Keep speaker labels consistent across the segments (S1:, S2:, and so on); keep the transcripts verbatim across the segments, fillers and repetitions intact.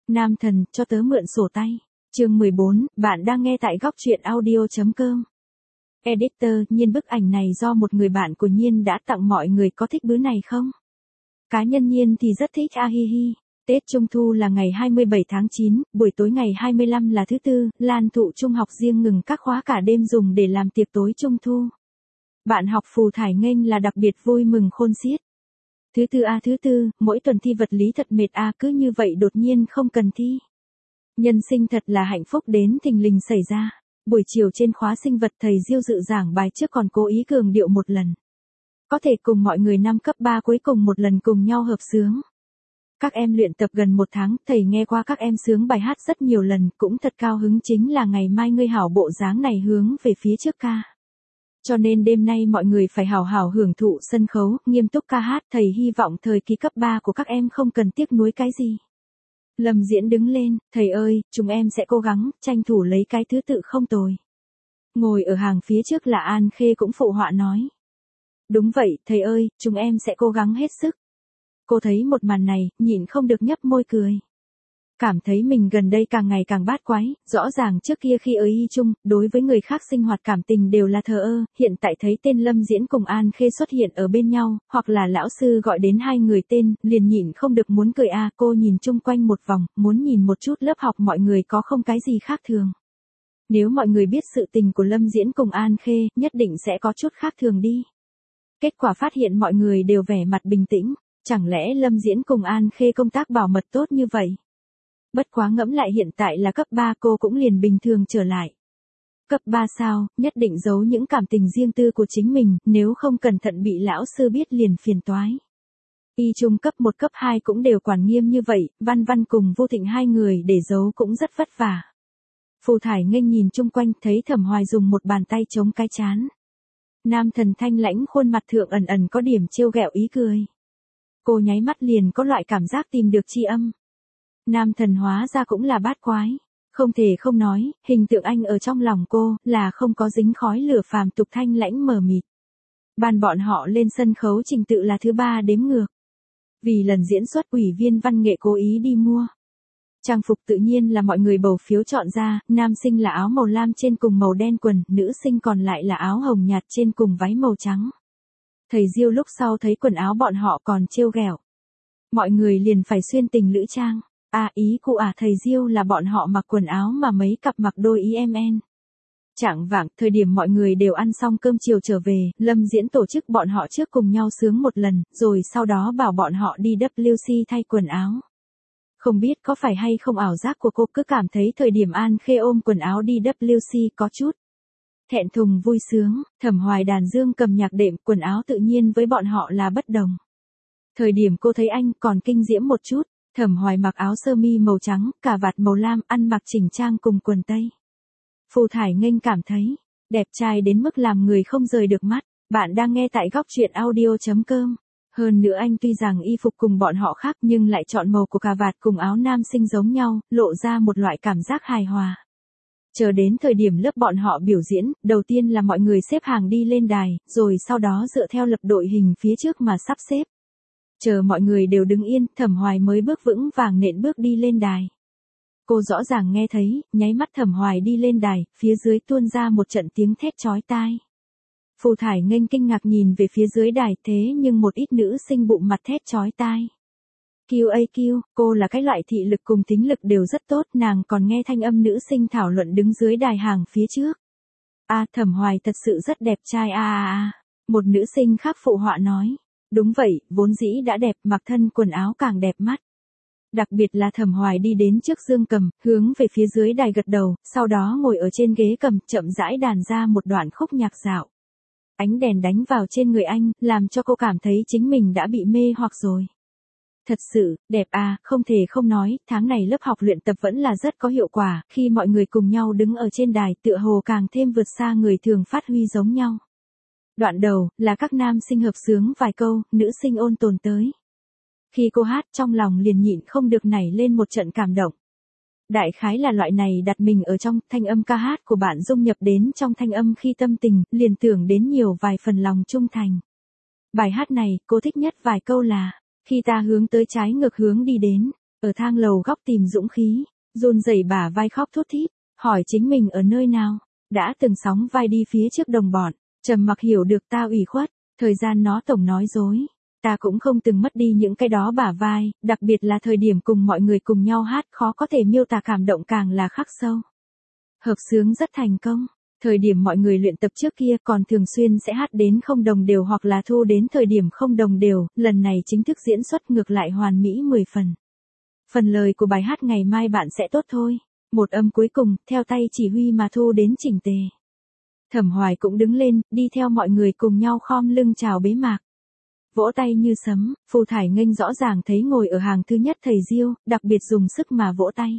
S1: Nam thần, cho tớ mượn sổ tay. Chương mười bốn, bạn đang nghe tại góc truyện audio chấm com. Editor, Nhiên bức ảnh này do một người bạn của Nhiên đã tặng mọi người, có thích bữa này không? Cá nhân Nhiên thì rất thích, a hi hi. Tết Trung Thu là ngày hai mươi bảy tháng chín, buổi tối ngày hai mươi lăm là thứ tư, Lan Thụ Trung học riêng ngừng các khóa cả đêm dùng để làm tiệc tối Trung Thu. Bạn học Phù Thải Nghênh là đặc biệt vui mừng khôn xiết. Thứ tư a thứ tư, mỗi tuần thi vật lý thật mệt a, cứ như vậy đột nhiên không cần thi. Nhân sinh thật là hạnh phúc đến thình lình xảy ra. Buổi chiều trên khóa sinh vật thầy Diêu dự giảng bài trước còn cố ý cường điệu một lần. Có thể cùng mọi người năm cấp ba cuối cùng một lần cùng nhau hợp xướng. Các em luyện tập gần một tháng, thầy nghe qua các em sướng bài hát rất nhiều lần, cũng thật cao hứng, chính là ngày mai ngươi hảo bộ dáng này hướng về phía trước ca. Cho nên đêm nay mọi người phải hào hào hưởng thụ sân khấu, nghiêm túc ca hát, thầy hy vọng thời kỳ cấp ba của các em không cần tiếc nuối cái gì. Lâm Diễn đứng lên, thầy ơi, chúng em sẽ cố gắng, tranh thủ lấy cái thứ tự không tồi. Ngồi ở hàng phía trước là An Khê cũng phụ họa nói. Đúng vậy, thầy ơi, chúng em sẽ cố gắng hết sức. Cô thấy một màn này, nhịn không được nhấp môi cười. Cảm thấy mình gần đây càng ngày càng bát quái, rõ ràng trước kia khi ở y chung, đối với người khác sinh hoạt cảm tình đều là thờ ơ, hiện tại thấy tên Lâm Diễn cùng An Khê xuất hiện ở bên nhau, hoặc là lão sư gọi đến hai người tên, liền nhịn không được muốn cười a. Cô nhìn chung quanh một vòng, muốn nhìn một chút lớp học mọi người có không cái gì khác thường. Nếu mọi người biết sự tình của Lâm Diễn cùng An Khê, nhất định sẽ có chút khác thường đi. Kết quả phát hiện mọi người đều vẻ mặt bình tĩnh, chẳng lẽ Lâm Diễn cùng An Khê công tác bảo mật tốt như vậy? Bất quá ngẫm lại hiện tại là cấp ba, cô cũng liền bình thường trở lại. Cấp ba sao, nhất định giấu những cảm tình riêng tư của chính mình, nếu không cẩn thận bị lão sư biết liền phiền toái. Y trung cấp một cấp hai cũng đều quản nghiêm như vậy, Văn Văn cùng Vô Thịnh hai người để giấu cũng rất vất vả. Phù Thải Nghênh nhìn chung quanh, thấy Thẩm Hoài dùng một bàn tay chống cái trán. Nam thần thanh lãnh khuôn mặt thượng ẩn ẩn có điểm trêu ghẹo ý cười. Cô nháy mắt liền có loại cảm giác tìm được tri âm. Nam thần hóa ra cũng là bát quái. Không thể không nói, hình tượng anh ở trong lòng cô, là không có dính khói lửa phàm tục, thanh lãnh mờ mịt. Ban bọn họ lên sân khấu trình tự là thứ ba đếm ngược. Vì lần diễn xuất, ủy viên văn nghệ cố ý đi mua. Trang phục tự nhiên là mọi người bầu phiếu chọn ra, nam sinh là áo màu lam trên cùng màu đen quần, nữ sinh còn lại là áo hồng nhạt trên cùng váy màu trắng. Thầy Diêu lúc sau thấy quần áo bọn họ còn trêu ghẹo. Mọi người liền phải xuyên tình lữ trang. À ý cụ à, thầy Diêu là bọn họ mặc quần áo mà mấy cặp mặc đôi ý em en. Chạng vạng, thời điểm mọi người đều ăn xong cơm chiều trở về, Lâm Diễn tổ chức bọn họ trước cùng nhau sướng một lần, rồi sau đó bảo bọn họ đi W C thay quần áo. Không biết có phải hay không ảo giác của cô, cứ cảm thấy thời điểm An Khê ôm quần áo đi W C có chút thẹn thùng vui sướng. Thẩm Hoài đàn dương cầm nhạc đệm, quần áo tự nhiên với bọn họ là bất đồng. Thời điểm cô thấy anh còn kinh diễm một chút. Thẩm Hoài mặc áo sơ mi màu trắng, cà vạt màu lam, ăn mặc chỉnh trang cùng quần tây. Phù Thải Nghênh cảm thấy đẹp trai đến mức làm người không rời được mắt. Bạn đang nghe tại góc truyện audio chấm com. Hơn nữa anh tuy rằng y phục cùng bọn họ khác nhưng lại chọn màu của cà vạt cùng áo nam sinh giống nhau, lộ ra một loại cảm giác hài hòa. Chờ đến thời điểm lớp bọn họ biểu diễn, đầu tiên là mọi người xếp hàng đi lên đài, rồi sau đó dựa theo lập đội hình phía trước mà sắp xếp. Chờ mọi người đều đứng yên, Thẩm Hoài mới bước vững vàng nện bước đi lên đài. Cô rõ ràng nghe thấy, nháy mắt Thẩm Hoài đi lên đài, phía dưới tuôn ra một trận tiếng thét chói tai. Phù Thải Nghênh kinh ngạc nhìn về phía dưới đài, thế nhưng một ít nữ sinh bụng mặt thét chói tai. Q A Q, cô là cái loại thị lực cùng tính lực đều rất tốt, nàng còn nghe thanh âm nữ sinh thảo luận đứng dưới đài hàng phía trước. A à, Thẩm Hoài thật sự rất đẹp trai a a a. Một nữ sinh khác phụ họa nói. Đúng vậy, vốn dĩ đã đẹp, mặc thân quần áo càng đẹp mắt. Đặc biệt là Thẩm Hoài đi đến trước dương cầm, hướng về phía dưới đài gật đầu, sau đó ngồi ở trên ghế cầm, chậm rãi đàn ra một đoạn khúc nhạc dạo. Ánh đèn đánh vào trên người anh, làm cho cô cảm thấy chính mình đã bị mê hoặc rồi. Thật sự, đẹp à, không thể không nói, tháng này lớp học luyện tập vẫn là rất có hiệu quả, khi mọi người cùng nhau đứng ở trên đài, tựa hồ càng thêm vượt xa người thường phát huy giống nhau. Đoạn đầu, là các nam sinh hợp xướng vài câu, nữ sinh ôn tồn tới. Khi cô hát, trong lòng liền nhịn không được nảy lên một trận cảm động. Đại khái là loại này đặt mình ở trong thanh âm ca hát của bạn dung nhập đến trong thanh âm khi tâm tình, liền tưởng đến nhiều vài phần lòng trung thành. Bài hát này, cô thích nhất vài câu là, khi ta hướng tới trái ngược hướng đi đến, Ở thang lầu góc tìm dũng khí, run rẩy bả vai khóc thút thít, hỏi chính mình ở nơi nào, đã từng sóng vai đi phía trước đồng bọn, trầm mặc hiểu được ta ủy khuất, thời gian nó tổng nói dối. Ta cũng không từng mất đi những cái đó bả vai, đặc biệt là thời điểm cùng mọi người cùng nhau hát khó có thể miêu tả cảm động càng là khắc sâu. Hợp xướng rất thành công, thời điểm mọi người luyện tập trước kia còn thường xuyên sẽ hát đến không đồng đều hoặc là thu đến thời điểm không đồng đều, lần này chính thức diễn xuất ngược lại hoàn mỹ mười phần. Phần lời của bài hát ngày mai bạn sẽ tốt thôi, một âm cuối cùng, theo tay chỉ huy mà thu đến chỉnh tề. Thẩm Hoài cũng đứng lên, đi theo mọi người cùng nhau khom lưng chào bế mạc. Vỗ tay như sấm, Phù Thải Nghênh rõ ràng thấy ngồi ở hàng thứ nhất thầy Diêu, đặc biệt dùng sức mà vỗ tay.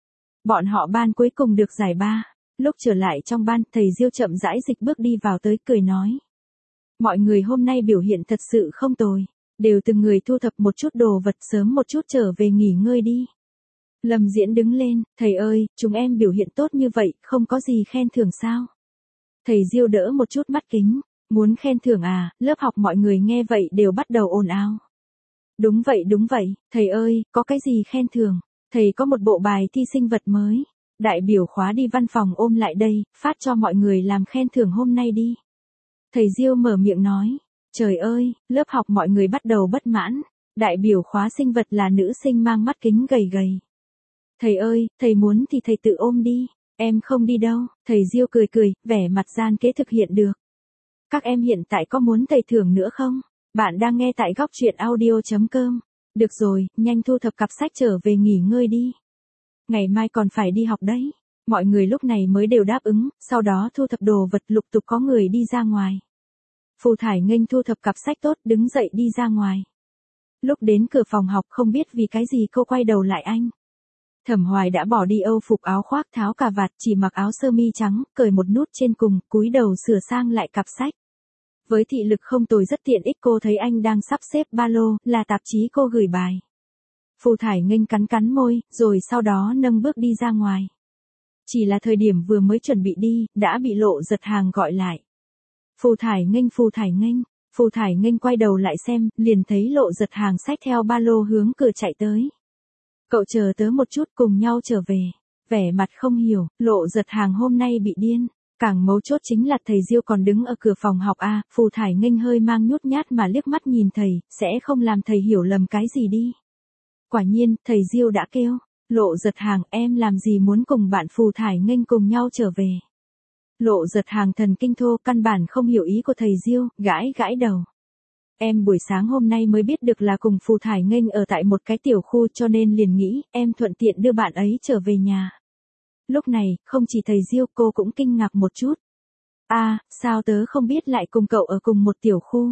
S1: Bọn họ ban cuối cùng được giải ba, lúc trở lại trong ban, thầy Diêu chậm rãi dịch bước đi vào tới cười nói. Mọi người hôm nay biểu hiện thật sự không tồi, đều từng người thu thập một chút đồ vật sớm một chút trở về nghỉ ngơi đi. Lâm Diễn đứng lên, thầy ơi, chúng em biểu hiện tốt như vậy, không có gì khen thưởng sao? Thầy Diêu đỡ một chút mắt kính. Muốn khen thưởng à, lớp học mọi người nghe vậy đều bắt đầu ồn ào. Đúng vậy đúng vậy, thầy ơi, có cái gì khen thưởng, thầy có một bộ bài thi sinh vật mới. Đại biểu khóa đi văn phòng ôm lại đây, phát cho mọi người làm khen thưởng hôm nay đi. Thầy Diêu mở miệng nói, trời ơi, lớp học mọi người bắt đầu bất mãn. Đại biểu khóa sinh vật là nữ sinh mang mắt kính gầy gầy. Thầy ơi, thầy muốn thì thầy tự ôm đi, em không đi đâu. Thầy Diêu cười cười, vẻ mặt gian kế thực hiện được. Các em hiện tại có muốn thầy thưởng nữa không? Bạn đang nghe tại góc truyện audio chấm com. Được rồi, nhanh thu thập cặp sách trở về nghỉ ngơi đi. Ngày mai còn phải đi học đấy. Mọi người lúc này mới đều đáp ứng, sau đó thu thập đồ vật lục tục có người đi ra ngoài. Phù Thải Nghênh thu thập cặp sách tốt đứng dậy đi ra ngoài. Lúc đến cửa phòng học không biết vì cái gì cô quay đầu lại anh. Thẩm Hoài đã bỏ đi âu phục áo khoác tháo cà vạt chỉ mặc áo sơ mi trắng, cởi một nút trên cùng, cúi đầu sửa sang lại cặp sách. Với thị lực không tồi rất tiện ích cô thấy anh đang sắp xếp ba lô, là tạp chí cô gửi bài. Phù Thải Nghênh cắn cắn môi, rồi sau đó nâng bước đi ra ngoài. Chỉ là thời điểm vừa mới chuẩn bị đi, đã bị Lộ Giật Hàng gọi lại. Phù Thải Nghênh Phù Thải Nghênh, Phù Thải Nghênh quay đầu lại xem, liền thấy Lộ Giật Hàng xách theo ba lô hướng cửa chạy tới. Cậu chờ tớ một chút cùng nhau trở về. Vẻ mặt không hiểu, Lộ Giật Hàng hôm nay bị điên. Càng mấu chốt chính là thầy Diêu còn đứng ở cửa phòng học A, Phù Thải Nghênh hơi mang nhút nhát mà liếc mắt nhìn thầy, sẽ không làm thầy hiểu lầm cái gì đi. Quả nhiên, thầy Diêu đã kêu, Lộ Giật Hàng em làm gì muốn cùng bạn Phù Thải Nghênh cùng nhau trở về. Lộ Giật Hàng thần kinh thô căn bản không hiểu ý của thầy Diêu, gãi gãi đầu. Em buổi sáng hôm nay mới biết được là cùng Phù Thải Nghênh ở tại một cái tiểu khu cho nên liền nghĩ em thuận tiện đưa bạn ấy trở về nhà. Lúc này, không chỉ thầy Diêu cô cũng kinh ngạc một chút. À, sao tớ không biết lại cùng cậu ở cùng một tiểu khu.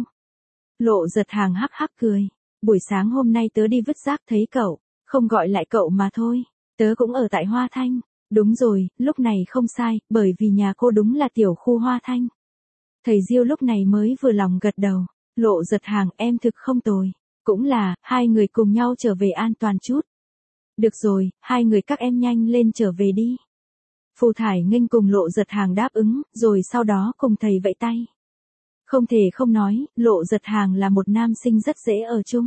S1: Lộ Giật Hàng hắc hắc cười. Buổi sáng hôm nay tớ đi vứt rác thấy cậu, không gọi lại cậu mà thôi. Tớ cũng ở tại Hoa Thanh. Đúng rồi, lúc này không sai, bởi vì nhà cô đúng là tiểu khu Hoa Thanh. Thầy Diêu lúc này mới vừa lòng gật đầu. Lộ Giật Hàng em thực không tồi. Cũng là, hai người cùng nhau trở về an toàn chút. Được rồi, hai người các em nhanh lên trở về đi. Phù Thải Nghênh cùng Lộ Giật Hàng đáp ứng, rồi sau đó cùng thầy vẫy tay. Không thể không nói, Lộ Giật Hàng là một nam sinh rất dễ ở chung.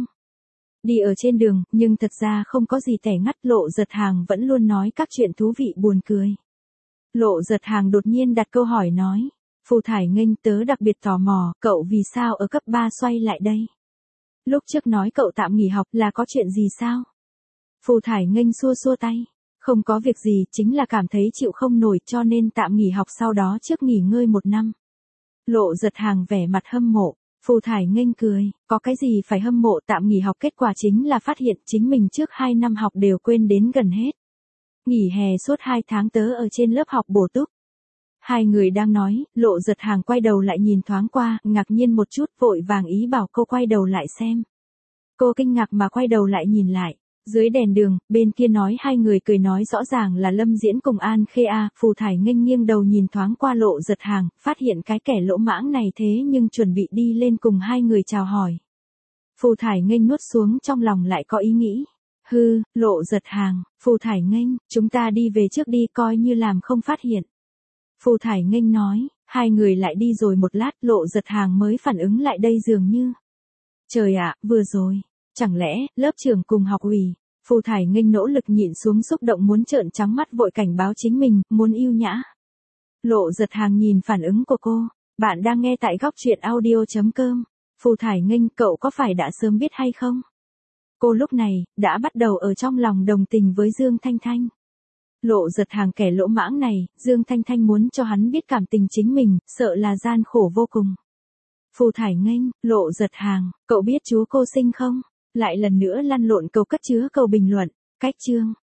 S1: Đi ở trên đường, nhưng thật ra không có gì tẻ ngắt, Lộ Giật Hàng vẫn luôn nói các chuyện thú vị buồn cười. Lộ Giật Hàng đột nhiên đặt câu hỏi nói, Phù Thải Nghênh tớ đặc biệt tò mò, cậu vì sao ở cấp ba xoay lại đây? Lúc trước nói cậu tạm nghỉ học là có chuyện gì sao? Phù Thải Nghênh xua xua tay, không có việc gì, chính là cảm thấy chịu không nổi cho nên tạm nghỉ học sau đó trước nghỉ ngơi một năm. Lộ Giật Hàng vẻ mặt hâm mộ, Phù Thải Nghênh cười, có cái gì phải hâm mộ, tạm nghỉ học kết quả chính là phát hiện chính mình trước hai năm học đều quên đến gần hết. Nghỉ hè suốt hai tháng tớ ở trên lớp học bổ túc. Hai người đang nói, Lộ Giật Hàng quay đầu lại nhìn thoáng qua, ngạc nhiên một chút, vội vàng ý bảo cô quay đầu lại xem. Cô kinh ngạc mà quay đầu lại nhìn lại. Dưới đèn đường, bên kia nói hai người cười nói rõ ràng là Lâm Diễn cùng An Khê A, Phù Thải Nghênh nghiêng đầu nhìn thoáng qua Lộ Giật Hàng, phát hiện cái kẻ lỗ mãng này thế nhưng chuẩn bị đi lên cùng hai người chào hỏi. Phù Thải Nghênh nuốt xuống trong lòng lại có ý nghĩ. Hư, Lộ Giật Hàng, Phù Thải Nghênh, chúng ta đi về trước đi coi như làm không phát hiện. Phù Thải Nghênh nói, hai người lại đi rồi một lát Lộ Giật Hàng mới phản ứng lại đây dường như. Trời ạ, vừa rồi. Chẳng lẽ, lớp trưởng cùng học ủy, Phù Thải Nghênh nỗ lực nhịn xuống xúc động muốn trợn trắng mắt vội cảnh báo chính mình, muốn yêu nhã. Lộ Giật Hàng nhìn phản ứng của cô. Bạn đang nghe tại góc truyện audio chấm com. Phù Thải Nghênh, cậu có phải đã sớm biết hay không? Cô lúc này, đã bắt đầu ở trong lòng đồng tình với Dương Thanh Thanh. Lộ Giật Hàng kẻ lỗ mãng này, Dương Thanh Thanh muốn cho hắn biết cảm tình chính mình, sợ là gian khổ vô cùng. Phù Thải Nghênh, Lộ Giật Hàng, cậu biết chúa cô sinh không? Lại lần nữa lăn lộn câu cất chứa câu bình luận, cách chương.